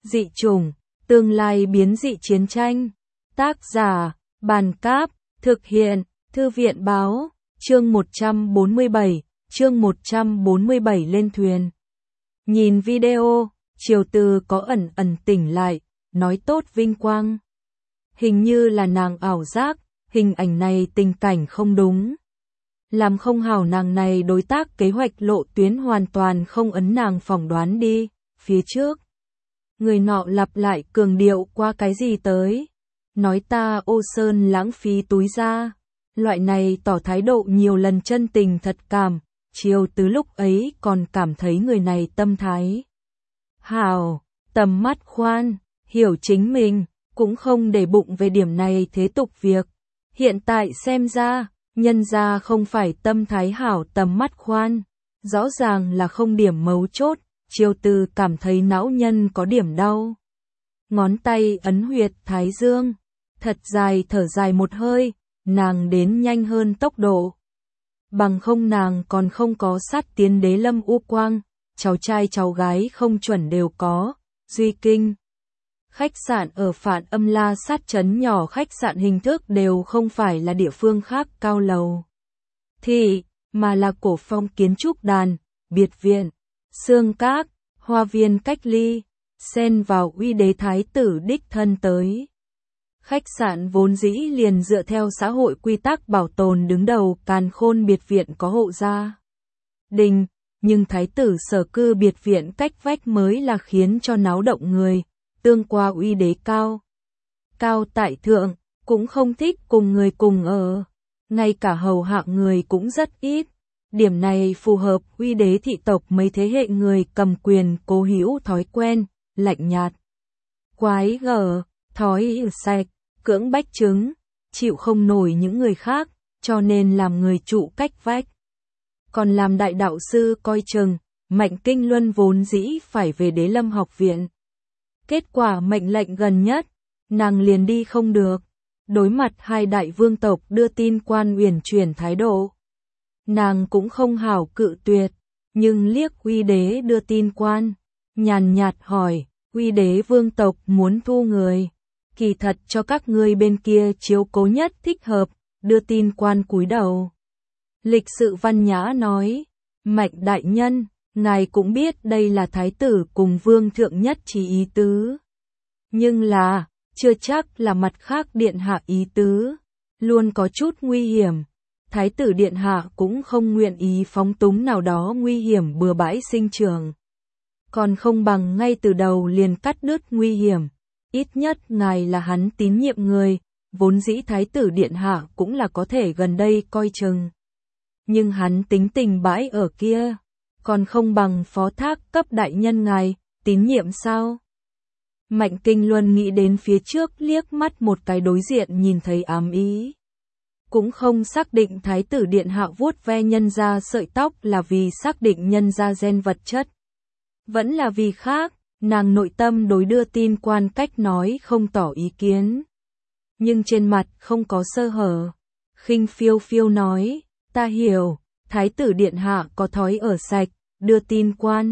Dị chủng, tương lai biến dị chiến tranh. Tác giả, Bàn Cáp, thực hiện, Thư viện Báo, chương 147 lên thuyền. Nhìn video, Triều Từ có ẩn tỉnh lại, nói tốt vinh quang. Hình như là nàng ảo giác, hình ảnh này tình cảnh không đúng. Làm không hảo nàng này đối tác kế hoạch lộ tuyến hoàn toàn không ấn nàng phỏng đoán đi, phía trước. Người nọ lặp lại cường điệu qua cái gì tới. Nói ta Ô Sơn lãng phí túi ra. Loại này tỏ thái độ nhiều lần chân tình thật cảm. Triều Từ lúc ấy còn cảm thấy người này tâm thái hảo, tầm mắt khoan, hiểu chính mình, cũng không để bụng về điểm này thế tục việc. Hiện tại xem ra, nhân ra không phải tâm thái hảo tầm mắt khoan, rõ ràng là không điểm mấu chốt. Triều Từ cảm thấy não nhân có điểm đau. Ngón tay ấn huyệt thái dương, thật dài thở dài một hơi, nàng đến nhanh hơn tốc độ. Bằng không nàng còn không có sát tiến đế lâm u quang, cháu trai cháu gái không chuẩn đều có, duy kinh. Khách sạn ở Phạn Âm La sát trấn nhỏ, khách sạn hình thức đều không phải là địa phương khác cao lầu thị, mà là cổ phong kiến trúc đàn, biệt viện, xương các, hoa viên cách ly, xen vào uy đế thái tử đích thân tới. Khách sạn vốn dĩ liền dựa theo xã hội quy tắc bảo tồn đứng đầu, càn khôn biệt viện có hộ gia đình, nhưng thái tử sở cư biệt viện cách vách mới là khiến cho náo động người, tương qua uy đế cao tại thượng, cũng không thích cùng người cùng ở, ngay cả hầu hạ người cũng rất ít. Điểm này phù hợp uy đế thị tộc mấy thế hệ người cầm quyền cố hữu thói quen, lạnh nhạt, quái gở, thói sạch, cưỡng bách chứng, chịu không nổi những người khác, cho nên làm người trụ cách vách. Còn làm đại đạo sư coi chừng, Mạnh Kinh Luân vốn dĩ phải về Đế Lâm học viện. Kết quả mệnh lệnh gần nhất, nàng liền đi không được. Đối mặt hai đại vương tộc đưa tin quan uyển chuyển thái độ, nàng cũng không hảo cự tuyệt, nhưng liếc uy đế đưa tin quan, nhàn nhạt hỏi, uy đế vương tộc muốn thu người, kỳ thật cho các ngươi bên kia chiếu cố nhất thích hợp, đưa tin quan cúi đầu. Lịch sự văn nhã nói, Mạnh đại nhân, ngài cũng biết đây là thái tử cùng vương thượng nhất trí ý tứ. Nhưng là, chưa chắc là mặt khác điện hạ ý tứ, luôn có chút nguy hiểm. Thái tử điện hạ cũng không nguyện ý phóng túng nào đó nguy hiểm bừa bãi sinh trưởng. Còn không bằng ngay từ đầu liền cắt đứt nguy hiểm. Ít nhất ngài là hắn tín nhiệm người, vốn dĩ thái tử điện hạ cũng là có thể gần đây coi chừng. Nhưng hắn tính tình bãi ở kia, còn không bằng phó thác cấp đại nhân ngài, tín nhiệm sao? Mạnh Kinh Luân nghĩ đến phía trước liếc mắt một cái đối diện nhìn thấy ám ý. Cũng không xác định thái tử điện hạ vuốt ve nhân ra sợi tóc là vì xác định nhân ra gen vật chất. Vẫn là vì khác, nàng nội tâm đối đưa tin quan cách nói không tỏ ý kiến. Nhưng trên mặt không có sơ hở. Khinh phiêu phiêu nói, ta hiểu, thái tử điện hạ có thói ở sạch, đưa tin quan.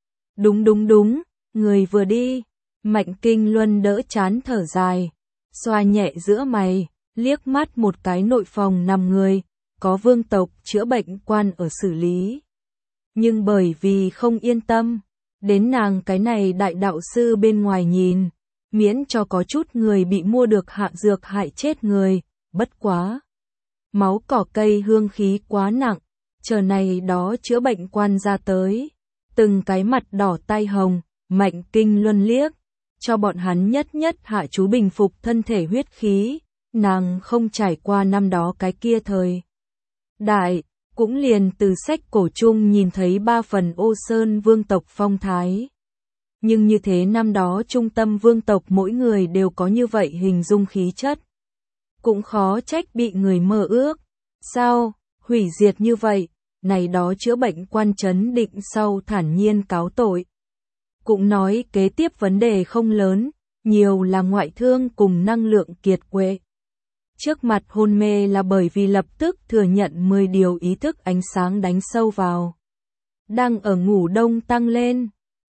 Đúng, người vừa đi. Mạnh Kinh Luân đỡ chán thở dài, xoa nhẹ giữa mày, liếc mắt một cái nội phòng nằm người, có vương tộc chữa bệnh quan ở xử lý. Nhưng bởi vì không yên tâm, đến nàng cái này đại đạo sư bên ngoài nhìn, miễn cho có chút người bị mua được hạ dược hại chết người, bất quá. Máu cỏ cây hương khí quá nặng, chờ này đó chữa bệnh quan ra tới, từng cái mặt đỏ tai hồng, Mạnh Kinh Luân liếc, cho bọn hắn nhất hạ chú bình phục thân thể huyết khí, nàng không trải qua năm đó cái kia thời đại, cũng liền từ sách cổ chung nhìn thấy 3 phần Ô Sơn vương tộc phong thái. Nhưng như thế năm đó trung tâm vương tộc mỗi người đều có như vậy hình dung khí chất. Cũng khó trách bị người mơ ước. Sao, hủy diệt như vậy, này đó chữa bệnh quan trấn định sau thản nhiên cáo tội. Cũng nói kế tiếp vấn đề không lớn, nhiều là ngoại thương cùng năng lượng kiệt quệ. Trước mặt hôn mê là bởi vì lập tức thừa nhận 10 điều ý thức ánh sáng đánh sâu vào. Đang ở ngủ đông tăng lên,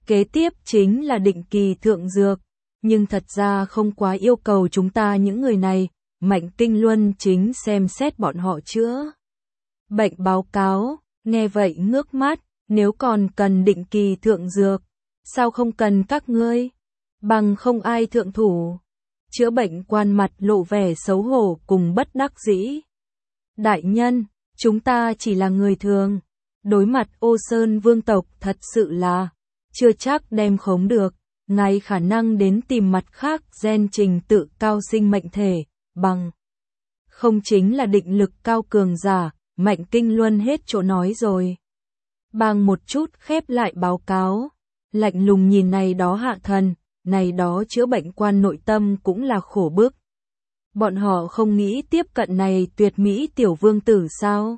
Kế tiếp chính là định kỳ thượng dược, nhưng thật ra không quá yêu cầu chúng ta những người này, Mạnh Kinh Luân chính xem xét bọn họ chữa bệnh báo cáo, nghe vậy ngước mắt, nếu còn cần định kỳ thượng dược, sao không cần các ngươi? Bằng không ai thượng thủ. Chữa bệnh quan mặt lộ vẻ xấu hổ cùng bất đắc dĩ. Đại nhân, chúng ta chỉ là người thường, đối mặt Ô Sơn vương tộc thật sự là chưa chắc đem khống được, ngài khả năng đến tìm mặt khác gen trình tự cao sinh mệnh thể, bằng không chính là định lực cao cường giả, Mạnh Kinh Luân hết chỗ nói rồi. Bang một chút khép lại báo cáo, lạnh lùng nhìn này đó hạ thần, này đó chữa bệnh quan nội tâm cũng là khổ bức. Bọn họ không nghĩ tiếp cận này tuyệt mỹ tiểu vương tử sao?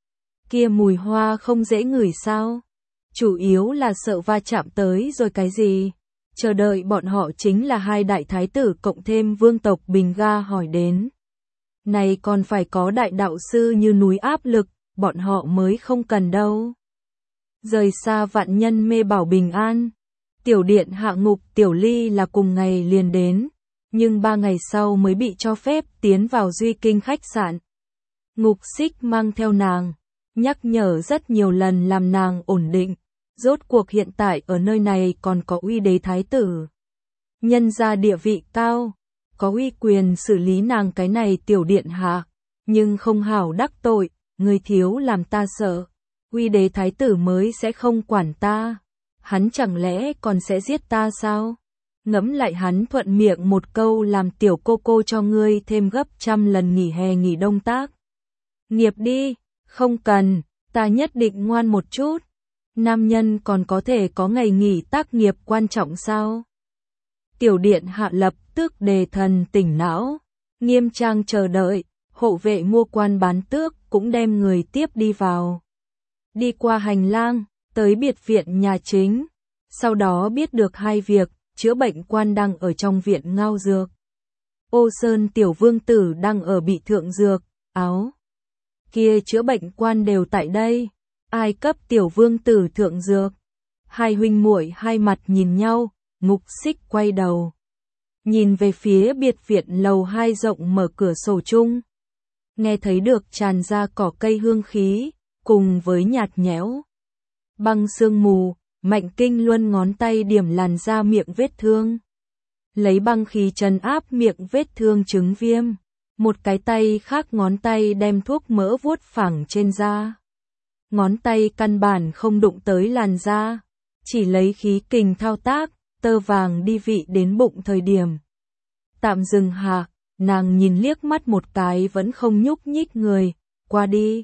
Kia mùi hoa không dễ ngửi sao? Chủ yếu là sợ va chạm tới rồi cái gì? Chờ đợi bọn họ chính là hai đại thái tử cộng thêm vương tộc Bình Ga hỏi đến. Này còn phải có đại đạo sư như núi áp lực, bọn họ mới không cần đâu. Rời xa vạn nhân mê bảo bình an. Tiểu điện hạ Ngục Tiểu Ly là cùng ngày liền đến, nhưng 3 ngày sau mới bị cho phép tiến vào Duy Kinh khách sạn. Ngục Xích mang theo nàng, nhắc nhở rất nhiều lần làm nàng ổn định, rốt cuộc hiện tại ở nơi này còn có uy đế thái tử. Nhân ra địa vị cao, có uy quyền xử lý nàng cái này tiểu điện hạ, nhưng không hảo đắc tội, người thiếu làm ta sợ, uy đế thái tử mới sẽ không quản ta. Hắn chẳng lẽ còn sẽ giết ta sao? Ngẫm lại hắn thuận miệng một câu làm tiểu cô cho ngươi thêm gấp 100 lần nghỉ hè nghỉ đông tác. Nghiệp đi, không cần, ta nhất định ngoan một chút. Nam nhân còn có thể có ngày nghỉ tác nghiệp quan trọng sao? Tiểu điện hạ lập tức đề thần tỉnh não, nghiêm trang chờ đợi, hộ vệ mua quan bán tước cũng đem người tiếp đi vào. Đi qua hành lang, tới biệt viện nhà chính, sau đó biết được hai việc, chữa bệnh quan đang ở trong viện ngao dược. Ô Sơn tiểu vương tử đang ở bị thượng dược, áo. Kia chữa bệnh quan đều tại đây, ai cấp tiểu vương tử thượng dược. Hai huynh muội hai mặt nhìn nhau, Ngục Xích quay đầu. Nhìn về phía biệt viện lầu 2 rộng mở cửa sổ chung. Nghe thấy được tràn ra cỏ cây hương khí, cùng với nhạt nhẽo băng sương mù, Mạnh Kinh Luân ngón tay điểm làn da miệng vết thương. Lấy băng khí trấn áp miệng vết thương chứng viêm. Một cái tay khác ngón tay đem thuốc mỡ vuốt phẳng trên da. Ngón tay căn bản không đụng tới làn da, chỉ lấy khí kình thao tác, tơ vàng đi vị đến bụng thời điểm. Tạm dừng hạ, nàng nhìn liếc mắt một cái vẫn không nhúc nhích người, qua đi.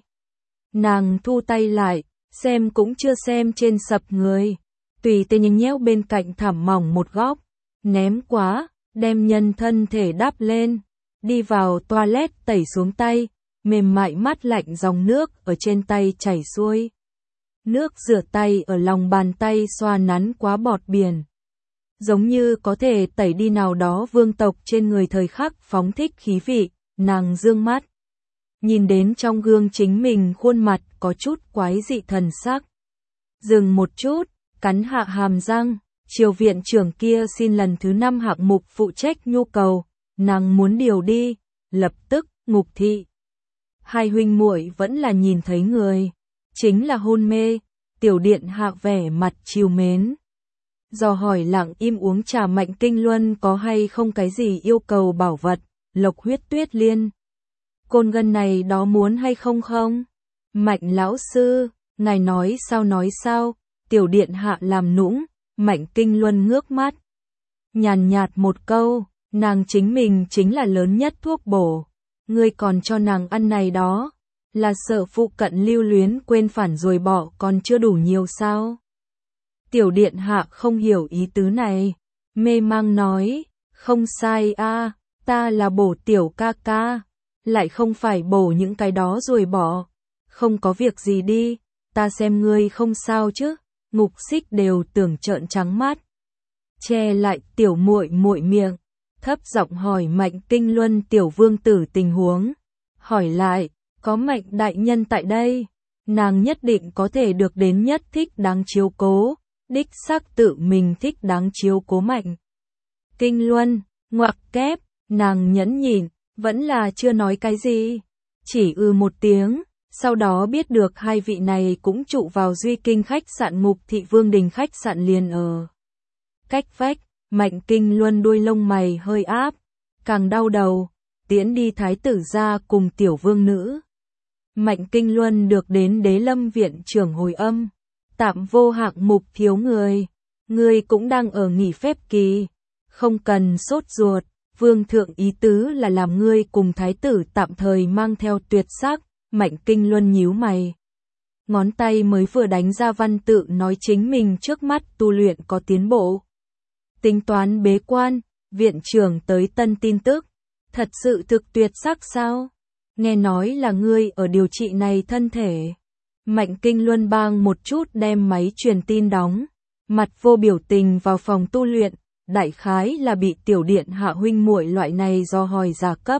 Nàng thu tay lại, xem cũng chưa xem trên sập người, tùy tay nhanh nhéo bên cạnh thảm mỏng một góc, ném quá, đem nhân thân thể đắp lên, đi vào toilet tẩy xuống tay, mềm mại mát lạnh dòng nước ở trên tay chảy xuôi. Nước rửa tay ở lòng bàn tay xoa nắn quá bọt biển. Giống như có thể tẩy đi nào đó vương tộc trên người thời khắc phóng thích khí vị, nàng dương mắt. Nhìn đến trong gương chính mình khuôn mặt có chút quái dị thần sắc. Dừng một chút, cắn hạ hàm răng, triều viện trưởng kia xin lần thứ 5 hạng mục phụ trách nhu cầu, nàng muốn điều đi, lập tức, Ngục thị. Hai huynh muội vẫn là nhìn thấy người, chính là hôn mê, tiểu điện hạ vẻ mặt trìu mến. Do hỏi lặng im uống trà Mạnh Kinh Luân có hay không cái gì yêu cầu bảo vật, Lộc Huyết Tuyết Liên. Côn ngân này đó muốn hay không không? Mạnh lão sư, ngài nói sao, tiểu điện hạ làm nũng, Mạnh Kinh Luân ngước mắt. Nhàn nhạt một câu, nàng chính mình chính là lớn nhất thuốc bổ, ngươi còn cho nàng ăn này đó, là sợ phụ cận lưu luyến quên phản rồi bỏ còn chưa đủ nhiều sao? Tiểu điện hạ không hiểu ý tứ này, mê mang nói, không sai a, ta là bổ tiểu ca ca, lại không phải bổ những cái đó rồi bỏ, không có việc gì đi, ta xem ngươi không sao chứ. Ngục Xích đều tưởng trợn trắng mắt, che lại tiểu muội miệng, thấp giọng hỏi Mạnh Kinh Luân tiểu vương tử tình huống, hỏi lại, có Mạnh đại nhân tại đây, nàng nhất định có thể được đến nhất thích đáng chiếu cố, đích xác tự mình thích đáng chiếu cố Mạnh Kinh Luân, ngoặc kép, nàng nhẫn nhịn, vẫn là chưa nói cái gì, chỉ một tiếng, sau đó biết được hai vị này cũng trụ vào Duy Kinh khách sạn Mục Thị Vương Đình khách sạn liền ở cách vách. Mạnh Kinh Luân đuôi lông mày hơi áp, càng đau đầu, tiễn đi thái tử gia cùng tiểu vương nữ. Mạnh Kinh Luân được đến Đế Lâm viện trưởng hồi âm, tạm vô hạng mục thiếu người cũng đang ở nghỉ phép kỳ, không cần sốt ruột, vương thượng ý tứ là làm ngươi cùng thái tử tạm thời mang theo tuyệt sắc. Mạnh Kinh Luân nhíu mày, ngón tay mới vừa đánh ra văn tự nói chính mình trước mắt tu luyện có tiến bộ. Tính toán bế quan, viện trưởng tới tân tin tức, thật sự thực tuyệt sắc sao? Nghe nói là ngươi ở điều trị này thân thể. Mạnh Kinh Luân bang một chút đem máy truyền tin đóng, mặt vô biểu tình vào phòng tu luyện, đại khái là bị tiểu điện hạ huynh muội loại này do hỏi gia cấp.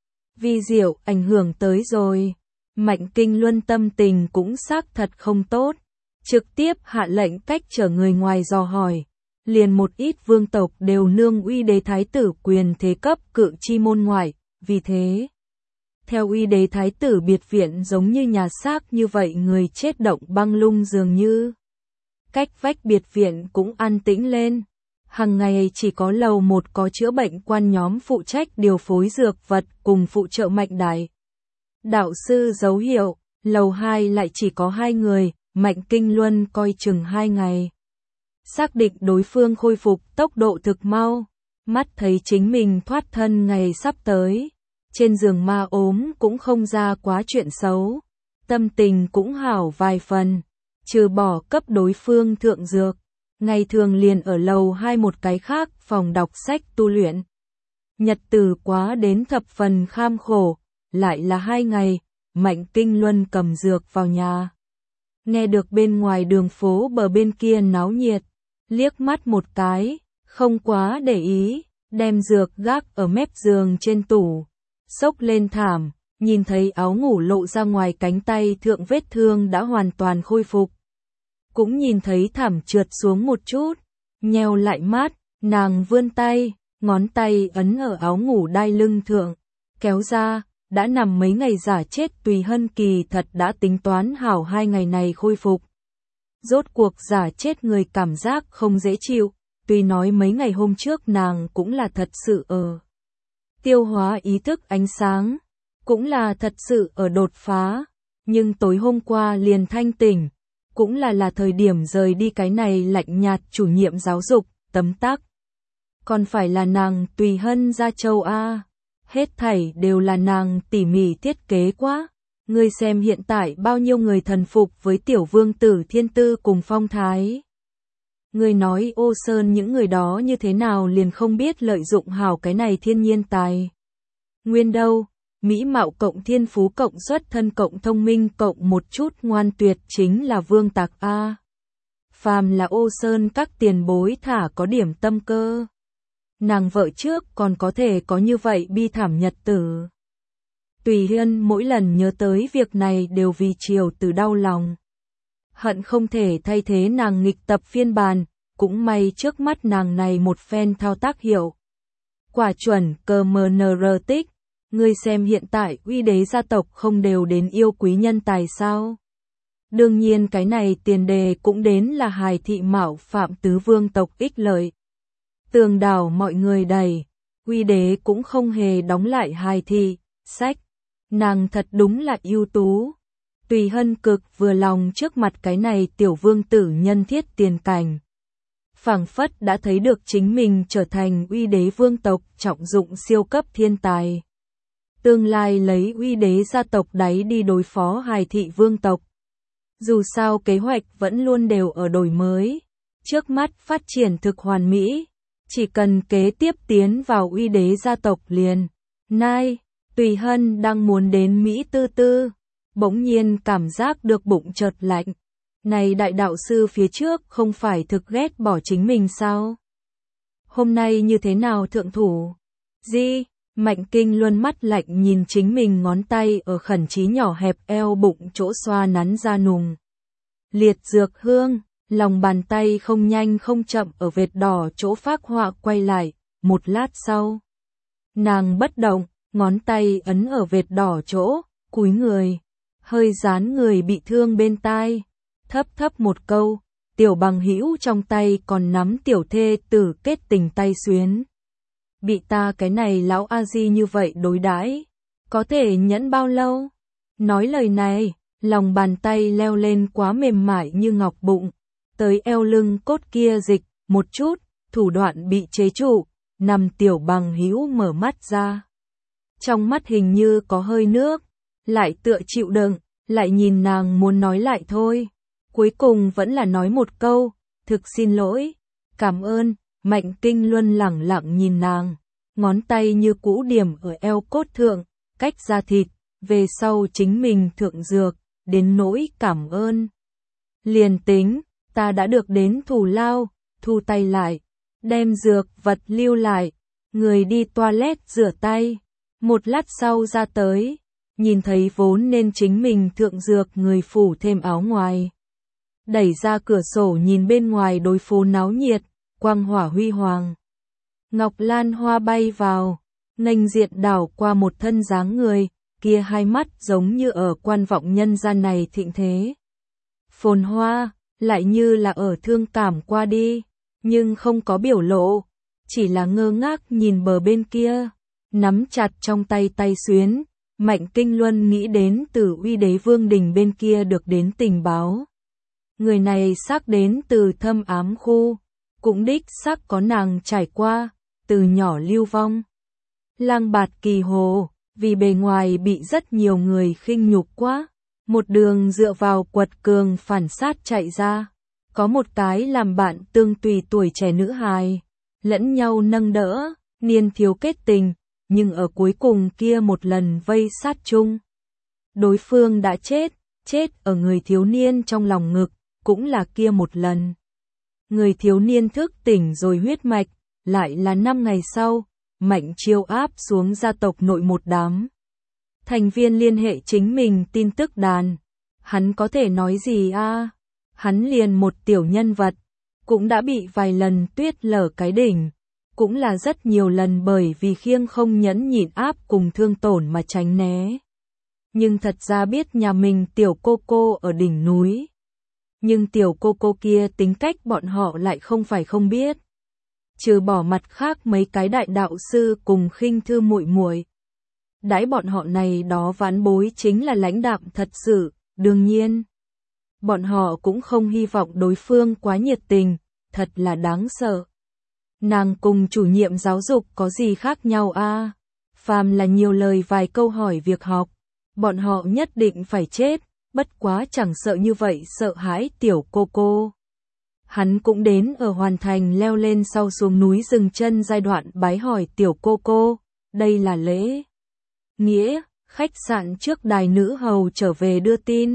Vi diệu ảnh hưởng tới rồi. Mạnh Kinh Luân tâm tình cũng xác thật không tốt, trực tiếp hạ lệnh cách trở người ngoài dò hỏi. Liền một ít vương tộc đều nương uy đế thái tử quyền thế cấp cự chi môn ngoại, vì thế, theo uy đế thái tử biệt viện giống như nhà xác như vậy người chết động băng lung dường như. Cách vách biệt viện cũng an tĩnh lên, hàng ngày chỉ có lầu 1 có chữa bệnh quan nhóm phụ trách điều phối dược vật cùng phụ trợ Mạnh đại đạo sư dấu hiệu, lầu 2 lại chỉ có 2 người, Mạnh Kinh Luân coi chừng 2 ngày. Xác định đối phương khôi phục tốc độ thực mau, mắt thấy chính mình thoát thân ngày sắp tới, trên giường ma ốm cũng không ra quá chuyện xấu, tâm tình cũng hảo vài phần, trừ bỏ cấp đối phương thượng dược, ngày thường liền ở lầu 2 một cái khác phòng đọc sách tu luyện. Nhật tử quá đến thập phần kham khổ, lại là 2 ngày, Mạnh Kinh Luân cầm dược vào nhà. Nghe được bên ngoài đường phố bờ bên kia náo nhiệt, liếc mắt một cái, không quá để ý, đem dược gác ở mép giường trên tủ, xốc lên thảm, nhìn thấy áo ngủ lộ ra ngoài cánh tay thượng vết thương đã hoàn toàn khôi phục. Cũng nhìn thấy thảm trượt xuống một chút, nheo lại mắt, nàng vươn tay, ngón tay ấn ở áo ngủ đai lưng thượng, kéo ra, đã nằm mấy ngày giả chết Tùy Hân kỳ thật đã tính toán hảo 2 ngày này khôi phục. Rốt cuộc giả chết người cảm giác không dễ chịu, tuy nói mấy ngày hôm trước nàng cũng là thật sự ở tiêu hóa ý thức ánh sáng, cũng là thật sự ở đột phá, nhưng tối hôm qua liền thanh tỉnh, cũng là thời điểm rời đi cái này lạnh nhạt chủ nhiệm giáo dục, tấm tắc. Còn phải là nàng Tùy Hân gia châu A, hết thảy đều là nàng tỉ mỉ thiết kế quá. Ngươi xem hiện tại bao nhiêu người thần phục với tiểu vương tử thiên tư cùng phong thái. Ngươi nói Ô Sơn những người đó như thế nào liền không biết lợi dụng hảo cái này thiên nhiên tài. Nguyên đâu, mỹ mạo cộng thiên phú cộng xuất thân cộng thông minh cộng một chút ngoan tuyệt chính là vương tạc A. Phàm là Ô Sơn các tiền bối thả có điểm tâm cơ. Nàng vợ trước còn có thể có như vậy bi thảm nhật tử. Tùy Hân mỗi lần nhớ tới việc này đều vì chiều từ đau lòng. Hận không thể thay thế nàng nghịch tập phiên bản, cũng may trước mắt nàng này một phen thao tác hiệu. Quả chuẩn CMNR tích, ngươi xem hiện tại uy đế gia tộc không đều đến yêu quý nhân tài sao. Đương nhiên cái này tiền đề cũng đến là hài thị mạo phạm tứ vương tộc ích lợi. Tường đảo mọi người đầy, uy đế cũng không hề đóng lại hài thị, sách. Nàng thật đúng là ưu tú. Tùy Hân cực vừa lòng trước mặt cái này tiểu vương tử nhân thiết tiền cảnh. Phảng phất đã thấy được chính mình trở thành uy đế vương tộc trọng dụng siêu cấp thiên tài. Tương lai lấy uy đế gia tộc đáy đi đối phó hài thị vương tộc. Dù sao kế hoạch vẫn luôn đều ở đổi mới. Trước mắt phát triển thực hoàn mỹ. Chỉ cần kế tiếp tiến vào uy đế gia tộc liền. Nai. Tùy Hân đang muốn đến Mỹ tư tư, bỗng nhiên cảm giác được bụng chợt lạnh. Này đại đạo sư phía trước không phải thực ghét bỏ chính mình sao? Hôm nay như thế nào thượng thủ? Di, Mạnh Kinh Luân mắt lạnh nhìn chính mình ngón tay ở khẩn trí nhỏ hẹp eo bụng chỗ xoa nắn ra nùng. Liệt dược hương, Lòng bàn tay không nhanh không chậm ở vệt đỏ chỗ phác họa quay lại, một lát sau. Nàng bất động, ngón tay ấn ở vệt đỏ chỗ, cúi người, hơi dán người bị thương bên tai, thấp thấp một câu, tiểu bằng hữu trong tay còn nắm tiểu thê tử kết tình tay xuyến. Bị ta cái này lão a di như vậy đối đãi, có thể nhẫn bao lâu? Nói lời này, lòng bàn tay leo lên quá mềm mại như ngọc bụng, tới eo lưng cốt kia dịch, một chút, thủ đoạn bị chế trụ, nằm tiểu bằng hữu mở mắt ra. Trong mắt hình như có hơi nước, lại tựa chịu đựng, lại nhìn nàng muốn nói lại thôi. Cuối cùng vẫn là nói một câu, thực xin lỗi, cảm ơn, Mạnh Kinh Luân lẳng lặng nhìn nàng, ngón tay như cũ điểm ở eo cốt thượng, cách da thịt, về sau chính mình thượng dược, đến nỗi cảm ơn. Liền tính, ta đã được đến thù lao, thu tay lại, đem dược vật lưu lại, người đi toilet rửa tay, một lát sau ra tới, nhìn thấy vốn nên chính mình thượng dược người phủ thêm áo ngoài. Đẩy ra cửa sổ nhìn bên ngoài đối phố náo nhiệt, quang hỏa huy hoàng. Ngọc lan hoa bay vào, nghênh diện đảo qua một thân dáng người, kia hai mắt giống như ở quan vọng nhân gian này thịnh thế. Phồn hoa, lại như là ở thương cảm qua đi, nhưng không có biểu lộ, chỉ là ngơ ngác nhìn bờ bên kia, nắm chặt trong tay tay xuyến, Mạnh Kinh Luân nghĩ đến từ Uy Đế Vương đình bên kia được đến tình báo. Người này xác đến từ thâm ám khu, cũng đích xác có nàng trải qua, từ nhỏ lưu vong. Lang bạt kỳ hồ, vì bề ngoài bị rất nhiều người khinh nhục quá, một đường dựa vào quật cường phản sát chạy ra. Có một cái làm bạn tương tùy tuổi trẻ nữ hài, lẫn nhau nâng đỡ, niên thiếu kết tình, nhưng ở cuối cùng kia một lần vây sát chung. Đối phương đã chết ở người thiếu niên trong lòng ngực, cũng là kia một lần. Người thiếu niên thức tỉnh rồi huyết mạch, lại là 5 ngày sau, Mạnh Chiêu áp xuống gia tộc nội một đám. Thành viên liên hệ chính mình tin tức đàn. Hắn có thể nói gì a? Hắn liền một tiểu nhân vật, cũng đã bị vài lần tuyết lở cái đỉnh, cũng là rất nhiều lần bởi vì khiêng không nhẫn nhịn áp cùng thương tổn mà tránh né. Nhưng thật ra biết nhà mình tiểu cô ở đỉnh núi. Nhưng tiểu cô kia tính cách bọn họ lại không phải không biết. Trừ bỏ mặt khác mấy cái đại đạo sư cùng khinh thư muội muội, đãi bọn họ này đó vãn bối chính là lãnh đạm thật sự, đương nhiên. Bọn họ cũng không hy vọng đối phương quá nhiệt tình, thật là đáng sợ. Nàng cùng chủ nhiệm giáo dục có gì khác nhau a? Phàm là nhiều lời vài câu hỏi việc học, bọn họ nhất định phải chết, bất quá chẳng sợ như vậy sợ hãi tiểu cô. Hắn cũng đến ở hoàn thành leo lên sau xuống núi dừng chân giai đoạn bái hỏi tiểu cô, đây là lễ nghĩa, khách sạn trước đài nữ hầu trở về đưa tin.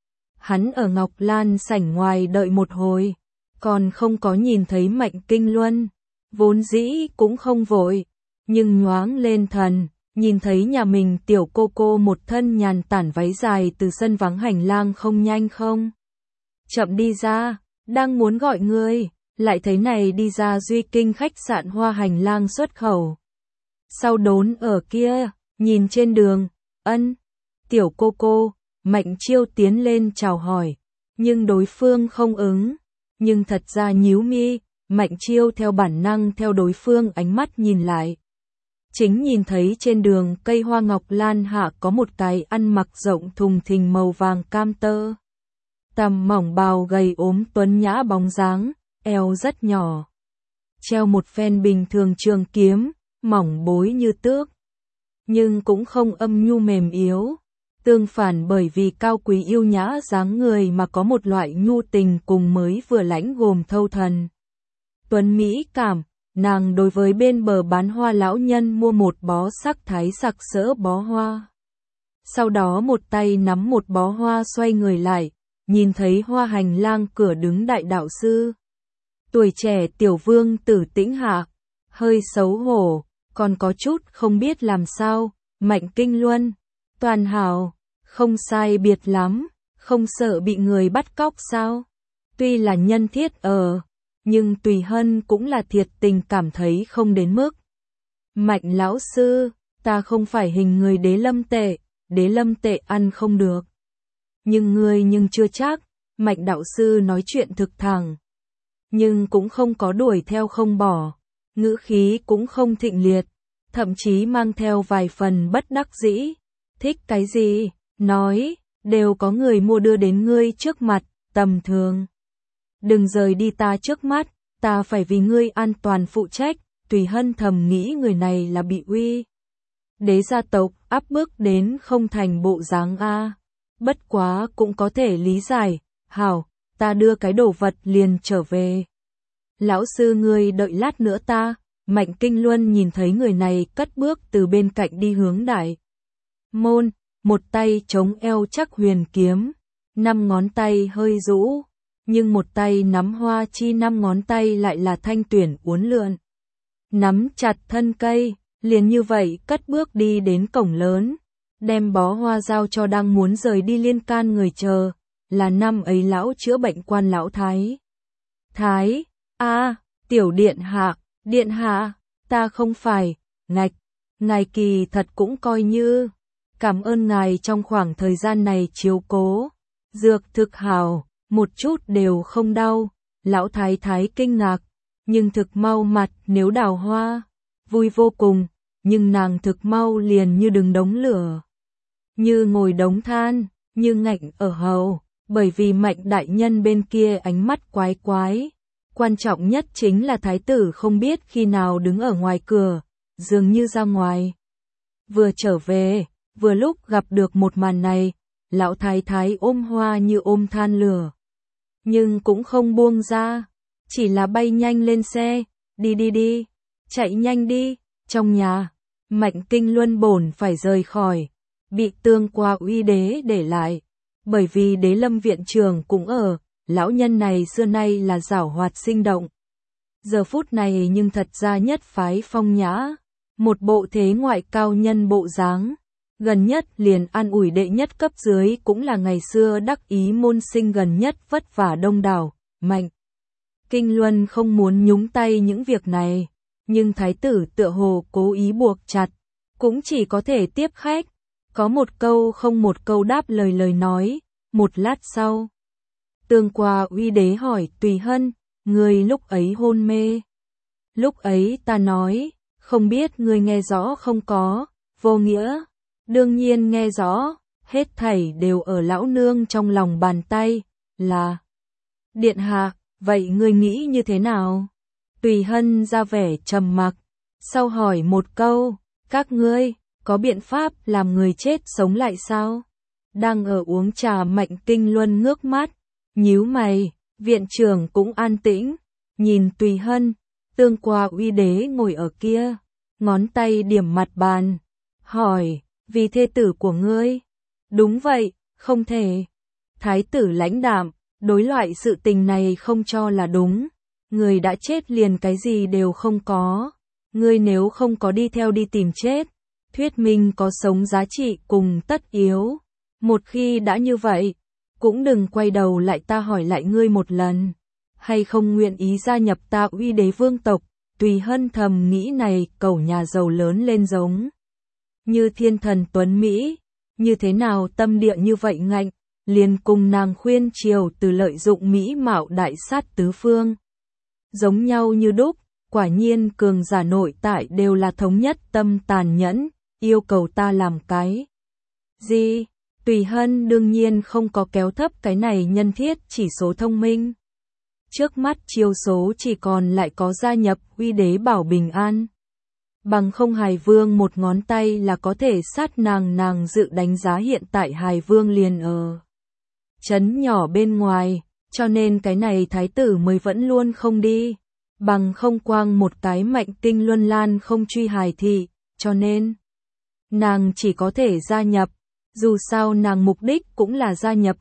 Hắn ở Ngọc Lan sảnh ngoài đợi một hồi, còn không có nhìn thấy Mạnh Kinh Luân, vốn dĩ cũng không vội, nhưng nhoáng lên thần, nhìn thấy nhà mình tiểu cô một thân nhàn tản váy dài từ sân vắng hành lang không nhanh không chậm đi ra, đang muốn gọi ngươi, lại thấy này đi ra Duy Kinh khách sạn hoa hành lang xuất khẩu. Sau đốn ở kia, nhìn trên đường, tiểu cô, Mạnh Chiêu tiến lên chào hỏi, nhưng đối phương không ứng, nhưng thật ra nhíu mi, Mạnh Chiêu theo bản năng theo đối phương ánh mắt nhìn lại. Chính nhìn thấy trên đường cây hoa ngọc lan hạ có một cái ăn mặc rộng thùng thình màu vàng cam tơ. Tầm mỏng bào gầy ốm tuấn nhã bóng dáng, eo rất nhỏ. Treo một phen bình thường trường kiếm, mỏng bối như tước. Nhưng cũng không âm nhu mềm yếu. Tương phản bởi vì cao quý yêu nhã dáng người mà có một loại nhu tình cùng mới vừa lãnh gồm thâu thần. Tuấn Mỹ cảm, nàng đối với bên bờ bán hoa lão nhân mua một bó sắc thái sặc sỡ bó hoa. Sau đó một tay nắm một bó hoa xoay người lại, nhìn thấy hoa hành lang cửa đứng đại đạo sư. Tuổi trẻ tiểu vương tử Tĩnh Hạ, hơi xấu hổ, còn có chút không biết làm sao, Mạnh Kinh Luân, toàn hảo, không sai biệt lắm, không sợ bị người bắt cóc sao? Tuy là nhân thiết nhưng Tùy Hân cũng là thiệt tình cảm thấy không đến mức. Mạnh lão sư, ta không phải hình người đế lâm tệ ăn không được. Nhưng chưa chắc, Mạnh đạo sư nói chuyện thực thẳng. Nhưng cũng không có đuổi theo không bỏ, ngữ khí cũng không thịnh liệt, thậm chí mang theo vài phần bất đắc dĩ. Thích cái gì, nói, đều có người mua đưa đến ngươi trước mặt, tầm thường. Đừng rời đi ta trước mắt, ta phải vì ngươi an toàn phụ trách. Tùy Hân thầm nghĩ người này là bị uy đế gia tộc áp bức đến không thành bộ dáng a. Bất quá cũng có thể lý giải, hảo, ta đưa cái đồ vật liền trở về. Lão sư ngươi đợi lát nữa ta. Mạnh Kinh Luân nhìn thấy người này cất bước từ bên cạnh đi hướng đại môn, một tay chống eo chắc huyền kiếm, 5 ngón tay hơi rũ, nhưng một tay nắm hoa chi 5 ngón tay lại là thanh tuyển uốn lượn. Nắm chặt thân cây, liền như vậy cất bước đi đến cổng lớn, đem bó hoa giao cho đang muốn rời đi Liên Can người chờ, là năm ấy lão chữa bệnh quan lão Thái. Tiểu điện hạ, ta không phải, ngài kỳ thật cũng coi như, cảm ơn ngài trong khoảng thời gian này chiếu cố, dược thực hảo, một chút đều không đau, lão thái thái kinh ngạc, nhưng thực mau mặt nếu đào hoa, vui vô cùng, nhưng nàng thực mau liền như đứng đống lửa, như ngồi đống than, như ngạnh ở hầu, bởi vì Mạnh đại nhân bên kia ánh mắt quái quái. Quan trọng nhất chính là thái tử không biết khi nào đứng ở ngoài cửa, dường như ra ngoài. Vừa trở về, vừa lúc gặp được một màn này, lão thái thái ôm hoa như ôm than lửa. Nhưng cũng không buông ra, chỉ là bay nhanh lên xe, đi, chạy nhanh đi, trong nhà, Mạnh Kinh Luân bổn phải rời khỏi, bị Tương Qua uy đế để lại, bởi vì Đế Lâm viện trưởng cũng ở. Lão nhân này xưa nay là giảo hoạt sinh động. Giờ phút này nhưng thật ra nhất phái phong nhã, một bộ thế ngoại cao nhân bộ dáng, gần nhất liền an ủi đệ nhất cấp dưới cũng là ngày xưa đắc ý môn sinh gần nhất vất vả đông đảo, Mạnh Kinh Luân không muốn nhúng tay những việc này, nhưng thái tử tựa hồ cố ý buộc chặt, cũng chỉ có thể tiếp khách, có một câu không một câu đáp lời nói, một lát sau. Tương Qua uy đế hỏi Tùy Hân, ngươi lúc ấy hôn mê. Lúc ấy ta nói, không biết ngươi nghe rõ không có, vô nghĩa. Đương nhiên nghe rõ, hết thảy đều ở lão nương trong lòng bàn tay, là. Điện hạ, vậy ngươi nghĩ như thế nào? Tùy Hân ra vẻ trầm mặc, sau hỏi một câu, các ngươi, có biện pháp làm người chết sống lại sao? Đang ở uống trà Mạnh Kinh Luân ngước mắt. Nhíu mày, viện trưởng cũng an tĩnh, nhìn Tùy Hân, Tương Qua uy đế ngồi ở kia, ngón tay điểm mặt bàn, hỏi, vì thê tử của ngươi? Đúng vậy, không thể. Thái tử lãnh đạm, đối loại sự tình này không cho là đúng, người đã chết liền cái gì đều không có, ngươi nếu không có đi theo đi tìm chết, thuyết minh có sống giá trị cùng tất yếu, một khi đã như vậy. Cũng đừng quay đầu lại, ta hỏi lại ngươi một lần, hay không nguyện ý gia nhập ta uy đế vương tộc? Tùy Hân thầm nghĩ này cẩu nhà giàu lớn lên giống như thiên thần tuấn Mỹ, như thế nào tâm địa như vậy ngạnh, liền cùng nàng khuyên triều từ lợi dụng mỹ mạo đại sát tứ phương. Giống nhau như đúc, quả nhiên cường giả nội tại đều là thống nhất tâm tàn nhẫn, yêu cầu ta làm cái gì? Tùy Hân đương nhiên không có kéo thấp cái này nhân thiết chỉ số thông minh. Trước mắt chiêu số chỉ còn lại có gia nhập uy đế bảo bình an. Bằng không Hài Vương một ngón tay là có thể sát nàng dự đánh giá hiện tại Hài Vương liền ở trấn nhỏ bên ngoài, cho nên cái này thái tử mới vẫn luôn không đi. Bằng không quang một cái Mạnh Kinh Luân Lan không truy Hài thị, cho nên nàng chỉ có thể gia nhập. Dù sao nàng mục đích cũng là gia nhập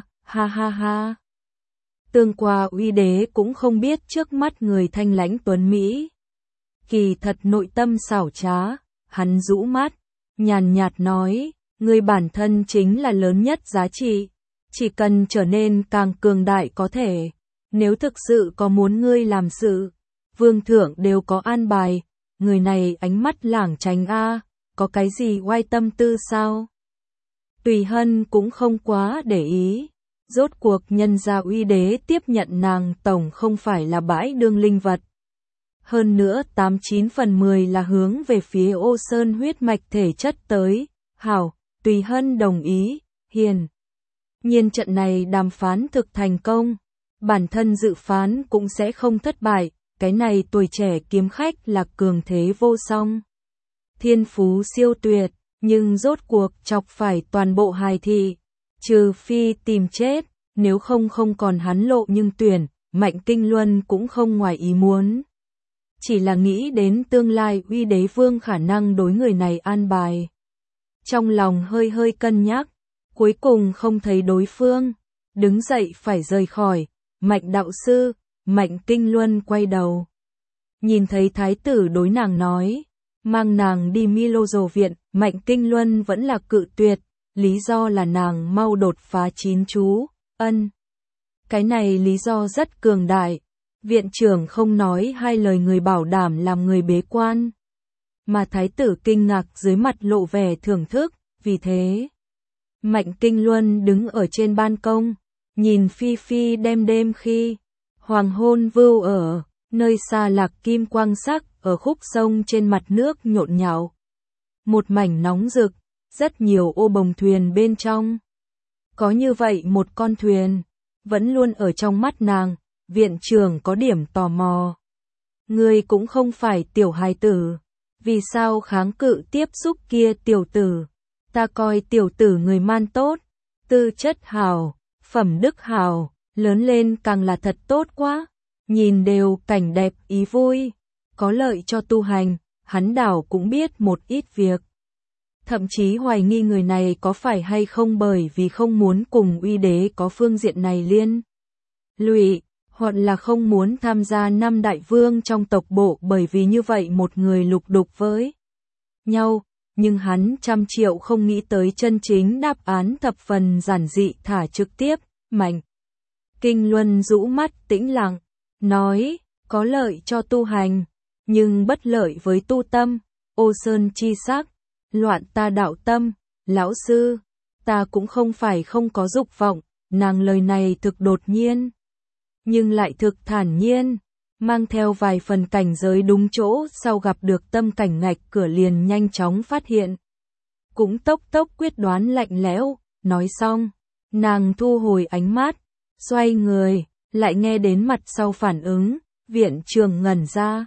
ha. Tương Qua uy đế cũng không biết trước mắt người thanh lãnh tuấn Mỹ. Kỳ thật nội tâm xảo trá, hắn rũ mắt, nhàn nhạt nói, người bản thân chính là lớn nhất giá trị, chỉ cần trở nên càng cường đại có thể, Nếu thực sự có muốn ngươi làm sự, vương thượng đều có an bài, người này ánh mắt lảng tránh a, có cái gì oai tâm tư sao? Tùy Hân cũng không quá để ý, rốt cuộc nhân gia uy đế tiếp nhận nàng tổng không phải là bãi đương linh vật. Hơn nữa 89/10 là hướng về phía Ô Sơn huyết mạch thể chất tới, hảo, Tùy Hân đồng ý, hiền. Nhiên trận này đàm phán thực thành công, bản thân dự phán cũng sẽ không thất bại, cái này tuổi trẻ kiếm khách là cường thế vô song. Thiên phú siêu tuyệt, nhưng rốt cuộc chọc phải toàn bộ hài thị, trừ phi tìm chết, nếu không còn hắn lộ nhưng tuyển, Mạnh Kinh Luân cũng không ngoài ý muốn. Chỉ là nghĩ đến tương lai uy đế vương khả năng đối người này an bài. Trong lòng hơi hơi cân nhắc, cuối cùng không thấy đối phương, đứng dậy phải rời khỏi, Mạnh đạo sư, Mạnh Kinh Luân quay đầu. Nhìn thấy thái tử đối nàng nói, mang nàng đi Milojo viện, Mạnh Kinh Luân vẫn là cự tuyệt, lý do là nàng mau đột phá 9 chú, Cái này lý do rất cường đại, viện trưởng không nói hai lời người bảo đảm làm người bế quan. Mà thái tử kinh ngạc dưới mặt lộ vẻ thưởng thức, vì thế. Mạnh Kinh Luân đứng ở trên ban công, nhìn phi phi đêm khi, hoàng hôn vưu ở, nơi xa lạc kim quang sắc, ở khúc sông trên mặt nước nhộn nhạo. Một mảnh nóng rực, rất nhiều ô bồng thuyền bên trong. Có như vậy một con thuyền, vẫn luôn ở trong mắt nàng, viện trưởng có điểm tò mò. Ngươi cũng không phải tiểu hài tử, vì sao kháng cự tiếp xúc kia tiểu tử? Ta coi tiểu tử người man tốt, tư chất hào, phẩm đức hào, lớn lên càng là thật tốt quá, nhìn đều cảnh đẹp ý vui, có lợi cho tu hành, hắn đảo cũng biết một ít việc. Thậm chí hoài nghi người này có phải hay không bởi vì không muốn cùng uy đế có phương diện này liên lụy, hoặc là không muốn tham gia năm đại vương trong tộc bộ bởi vì như vậy một người lục đục với nhau. Nhưng hắn 100.000.000 không nghĩ tới chân chính đáp án thập phần giản dị thả trực tiếp, Mạnh Kinh Luân rũ mắt tĩnh lặng, nói, có lợi cho tu hành, nhưng bất lợi với tu tâm, Ô Sơn chi sắc, loạn ta đạo tâm, lão sư, ta cũng không phải không có dục vọng, nàng lời này thực đột nhiên, nhưng lại thực thản nhiên. Mang theo vài phần cảnh giới đúng chỗ sau gặp được tâm cảnh ngạch cửa liền nhanh chóng phát hiện. Cũng tốc quyết đoán lạnh lẽo, nói xong, nàng thu hồi ánh mắt, xoay người, lại nghe đến mặt sau phản ứng, viện trưởng ngẩn ra.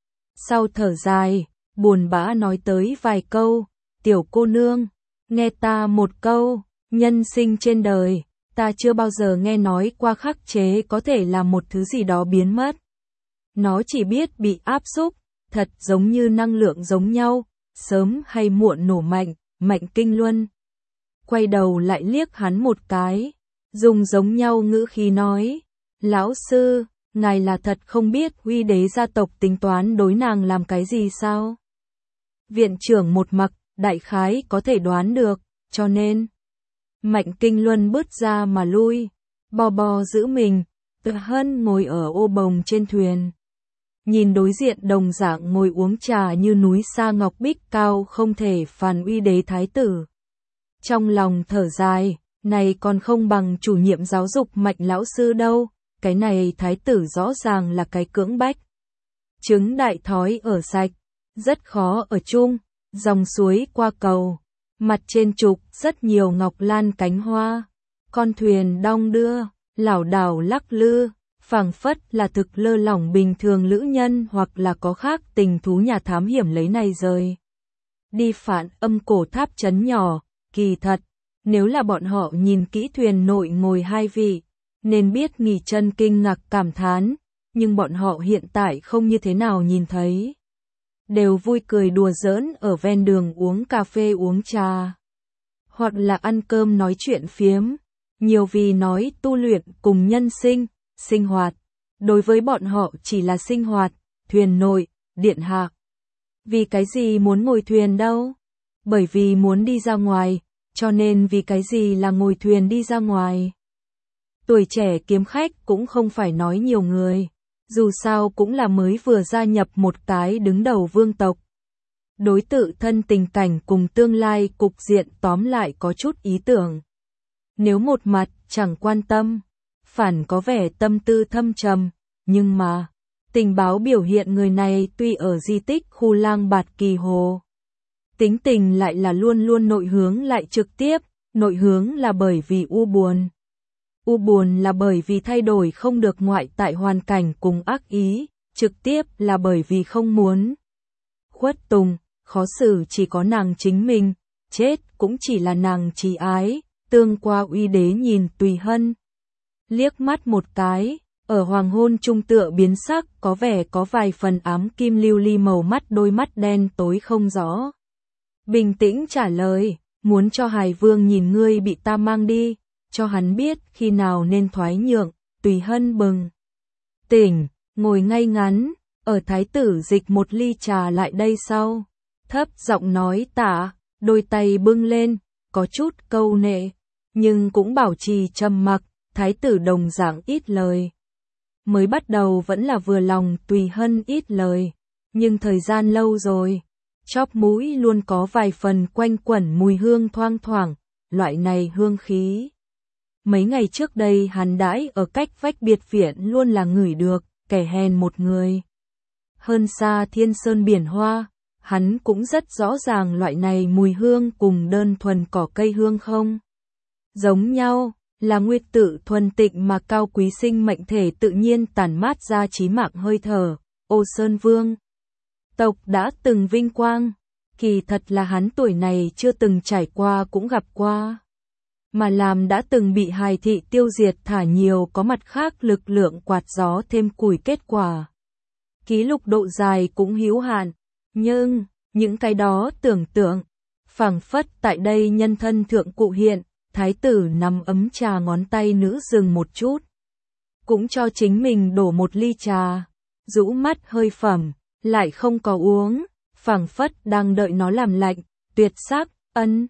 Sau thở dài, buồn bã nói tới vài câu, tiểu cô nương, nghe ta một câu, nhân sinh trên đời, ta chưa bao giờ nghe nói qua khắc chế có thể làm một thứ gì đó biến mất. Nó chỉ biết bị áp xúc, thật giống như năng lượng giống nhau, sớm hay muộn nổ mạnh, Mạnh Kinh Luân. Quay đầu lại liếc hắn một cái, dùng giống nhau ngữ khí nói, lão sư, ngài là thật không biết uy đế gia tộc tính toán đối nàng làm cái gì sao? Viện trưởng một mặc, đại khái có thể đoán được, cho nên. Mạnh Kinh Luân bước ra mà lui, bò giữ mình, Tự Hân ngồi ở ô bồng trên thuyền. Nhìn đối diện đồng dạng ngồi uống trà như núi sa ngọc bích cao không thể phàn uy đế thái tử. Trong lòng thở dài, này còn không bằng chủ nhiệm giáo dục Mạnh lão sư đâu, cái này thái tử rõ ràng là cái cưỡng bách. Trứng đại thói ở sạch, rất khó ở chung, dòng suối qua cầu, mặt trên trục rất nhiều ngọc lan cánh hoa, con thuyền đong đưa, lảo đảo lắc lư. Phảng phất là thực lơ lỏng bình thường lữ nhân hoặc là có khác tình thú nhà thám hiểm lấy này rời. Đi Phản Âm cổ tháp trấn nhỏ, kỳ thật, nếu là bọn họ nhìn kỹ thuyền nội ngồi hai vị, nên biết nghỉ chân kinh ngạc cảm thán, nhưng bọn họ hiện tại không như thế nào nhìn thấy. Đều vui cười đùa giỡn ở ven đường uống cà phê uống trà, hoặc là ăn cơm nói chuyện phiếm, nhiều vì nói tu luyện cùng nhân sinh. Sinh hoạt, đối với bọn họ chỉ là sinh hoạt, thuyền nội, điện hạ. Vì cái gì muốn ngồi thuyền đâu? Bởi vì muốn đi ra ngoài, cho nên vì cái gì là ngồi thuyền đi ra ngoài? Tuổi trẻ kiếm khách cũng không phải nói nhiều người, dù sao cũng là mới vừa gia nhập một cái đứng đầu vương tộc. Đối tự thân tình cảnh cùng tương lai cục diện tóm lại có chút ý tưởng. Nếu một mặt chẳng quan tâm, phản có vẻ tâm tư thâm trầm, nhưng mà tình báo biểu hiện người này tuy ở di tích khu Lang Bạt Kỳ Hồ, tính tình lại là luôn luôn nội hướng lại trực tiếp, nội hướng là bởi vì u buồn. U buồn là bởi vì thay đổi không được ngoại tại hoàn cảnh cùng ác ý, trực tiếp là bởi vì không muốn khuất tùng, khó xử chỉ có nàng chính mình, chết cũng chỉ là nàng trì ái, tương qua uy đế nhìn Tùy Hân. Liếc mắt một cái, ở hoàng hôn trung tựa biến sắc có vẻ có vài phần ám kim lưu ly màu mắt đôi mắt đen tối không rõ. Bình tĩnh trả lời, muốn cho Hải Vương nhìn ngươi bị ta mang đi, cho hắn biết khi nào nên thoái nhượng. Tùy Hân bừng tỉnh, ngồi ngay ngắn, ở thái tử dịch một ly trà lại đây sau. Thấp giọng nói tạ, đôi tay bưng lên, có chút câu nệ, nhưng cũng bảo trì trầm mặc, thái tử đồng dạng ít lời. Mới bắt đầu vẫn là vừa lòng Tùy Hân ít lời, nhưng thời gian lâu rồi, chóp mũi luôn có vài phần quanh quẩn mùi hương thoang thoảng, loại này hương khí. Mấy ngày trước đây hắn đãi ở cách vách biệt viện luôn là ngửi được, kẻ hèn một người. Hơn xa thiên sơn biển hoa, hắn cũng rất rõ ràng loại này mùi hương cùng đơn thuần cỏ cây hương không giống nhau, là nguyên tử thuần tịnh mà cao quý sinh mệnh thể tự nhiên tản mát ra chí mạng hơi thở. Ô Sơn Vương tộc đã từng vinh quang, kỳ thật là hắn tuổi này chưa từng trải qua cũng gặp qua, mà làm đã từng bị Hài thị tiêu diệt thả nhiều có mặt khác lực lượng quạt gió thêm củi kết quả. Ký lục độ dài cũng hữu hạn, nhưng những cái đó tưởng tượng, phảng phất tại đây nhân thân thượng cụ hiện, thái tử nắm ấm trà ngón tay nữ dừng một chút. Cũng cho chính mình đổ một ly trà, rũ mắt hơi phẩm, lại không có uống, phảng phất đang đợi nó làm lạnh, tuyệt sắc, ân.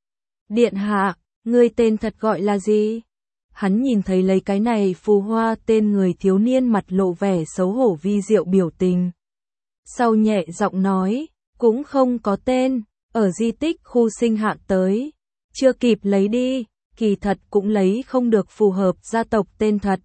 Điện hạ, ngươi tên thật gọi là gì? Hắn nhìn thấy lấy cái này phù hoa tên người thiếu niên mặt lộ vẻ xấu hổ vi diệu biểu tình. Sau nhẹ giọng nói, cũng không có tên, ở di tích khu sinh hạ tới. Chưa kịp lấy đi, kỳ thật cũng lấy không được phù hợp gia tộc tên thật.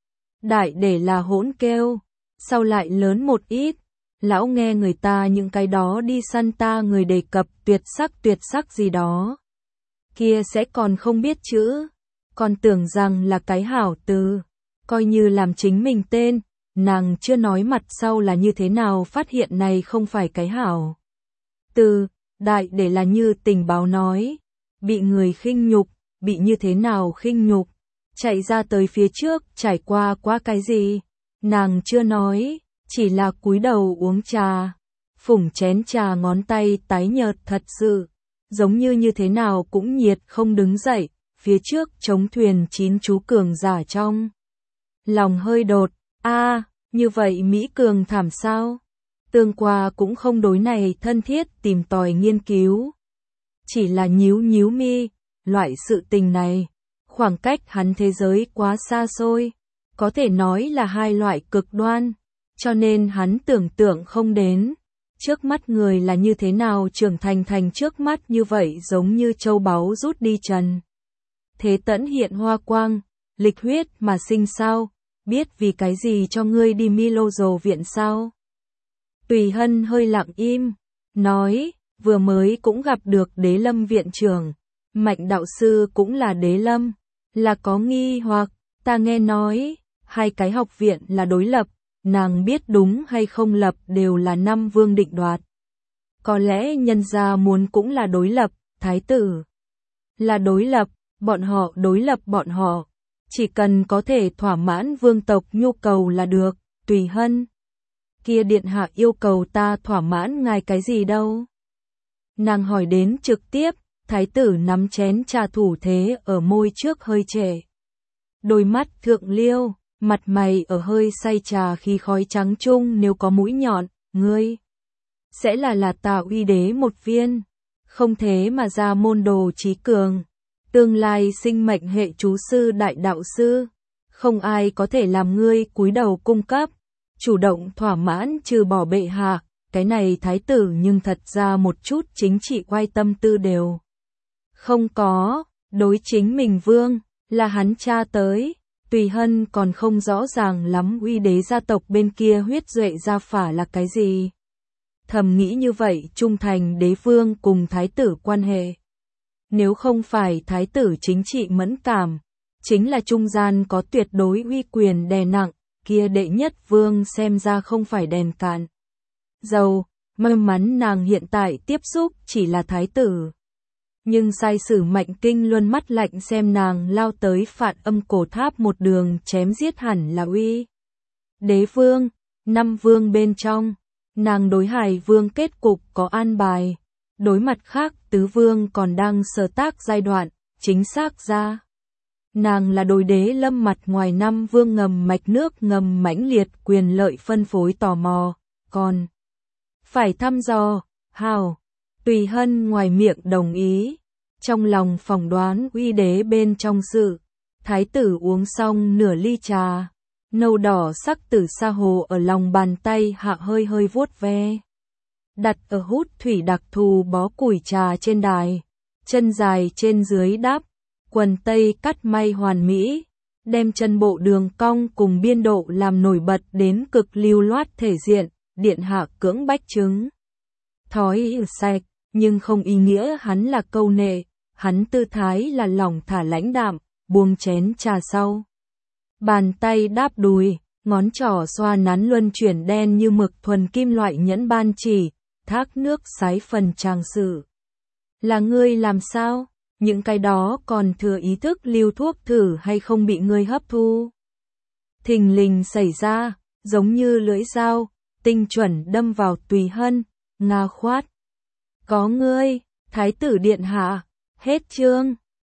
Đại để là hỗn kêu, sau lại lớn một ít, lão nghe người ta những cái đó đi săn ta người đề cập tuyệt sắc gì đó. Kia sẽ còn không biết chữ, còn tưởng rằng là cái hảo từ, coi như làm chính mình tên, nàng chưa nói mặt sau là như thế nào phát hiện này không phải cái hảo từ, đại để là như tình báo nói. Bị người khinh nhục, bị như thế nào khinh nhục, chạy ra tới phía trước, trải qua cái gì, nàng chưa nói, chỉ là cúi đầu uống trà, phủng chén trà ngón tay tái nhợt thật sự, giống như thế nào cũng nhiệt không đứng dậy, phía trước chống thuyền 9 chú cường giả trong. Lòng hơi đột, như vậy Mỹ cường thảm sao? Tương qua cũng không đối này thân thiết tìm tòi nghiên cứu. Chỉ là nhíu mi, loại sự tình này, khoảng cách hắn thế giới quá xa xôi, có thể nói là hai loại cực đoan, cho nên hắn tưởng tượng không đến. Trước mắt người là như thế nào trưởng thành trước mắt như vậy giống như châu báu rút đi trần. Thế tẫn hiện hoa quang, lịch huyết mà sinh sao, biết vì cái gì cho ngươi đi Milô viện sao? Tùy Hân hơi lặng im, nói, vừa mới cũng gặp được Đế Lâm viện trưởng, Mạnh đạo sư cũng là Đế Lâm, là có nghi hoặc, ta nghe nói, hai cái học viện là đối lập, nàng biết đúng hay không lập đều là năm vương định đoạt. Có lẽ nhân gia muốn cũng là đối lập, thái tử là đối lập, bọn họ đối lập bọn họ, chỉ cần có thể thỏa mãn vương tộc nhu cầu là được. Tùy Hân, kia điện hạ yêu cầu ta thỏa mãn ngài cái gì đâu? Nàng hỏi đến trực tiếp, thái tử nắm chén trà thủ thế ở môi trước hơi trệ. Đôi mắt thượng liêu, mặt mày ở hơi say trà khi khói trắng chung nếu có mũi nhọn, ngươi sẽ là Tà Uy đế một viên, không thế mà ra môn đồ trí cường, tương lai sinh mệnh hệ chú sư đại đạo sư, Không ai có thể làm ngươi cúi đầu cung cấp, chủ động thỏa mãn trừ bỏ bệ hạ, cái này thái tử nhưng thật ra một chút chính trị quay tâm tư đều không có, đối chính mình vương, là hắn cha tới, Tùy Hân còn không rõ ràng lắm uy đế gia tộc bên kia huyết duệ gia phả là cái gì. Thầm nghĩ như vậy trung thành đế vương cùng thái tử quan hệ. Nếu không phải thái tử chính trị mẫn cảm, chính là trung gian có tuyệt đối uy quyền đè nặng, kia đệ nhất vương xem ra không phải đèn cạn dầu, may mắn nàng hiện tại tiếp xúc chỉ là thái tử. Nhưng sai sử Mạnh Kinh Luân mắt lạnh xem nàng lao tới Phạn Âm Cổ Tháp một đường chém giết hẳn là uy đế vương, 5 vương bên trong, nàng đối Hải vương kết cục có an bài, đối mặt khác tứ vương còn đang sơ tác giai đoạn, chính xác ra. Nàng là đối đế lâm mặt ngoài 5 vương ngầm mạch nước ngầm mãnh liệt quyền lợi phân phối tò mò, còn phải thăm dò, hào, Tùy Hân ngoài miệng đồng ý, trong lòng phỏng đoán uy đế bên trong sự, thái tử uống xong nửa ly trà, nâu đỏ sắc tử sa hồ ở lòng bàn tay hạ hơi hơi vuốt ve. Đặt ở hút thủy đặc thù bó củi trà trên đài, chân dài trên dưới đắp, quần tây cắt may hoàn mỹ, đem chân bộ đường cong cùng biên độ làm nổi bật đến cực lưu loát thể diện, điện hạ cưỡng bách chứng. Thói sạch, nhưng không ý nghĩa hắn là câu nệ, hắn tư thái là lỏng thả lãnh đạm, buông chén trà sau. Bàn tay đáp đùi, ngón trỏ xoa nắn luân chuyển đen như mực thuần kim loại nhẫn ban chỉ, thác nước sái phần trang sự. Là ngươi làm sao? Những cái đó còn thừa ý thức lưu thuốc thử hay không bị ngươi hấp thu? Thình lình xảy ra, giống như lưỡi dao, tinh chuẩn đâm vào Tùy Hân, nga khoát. Có ngươi, thái tử điện hạ, hết chương.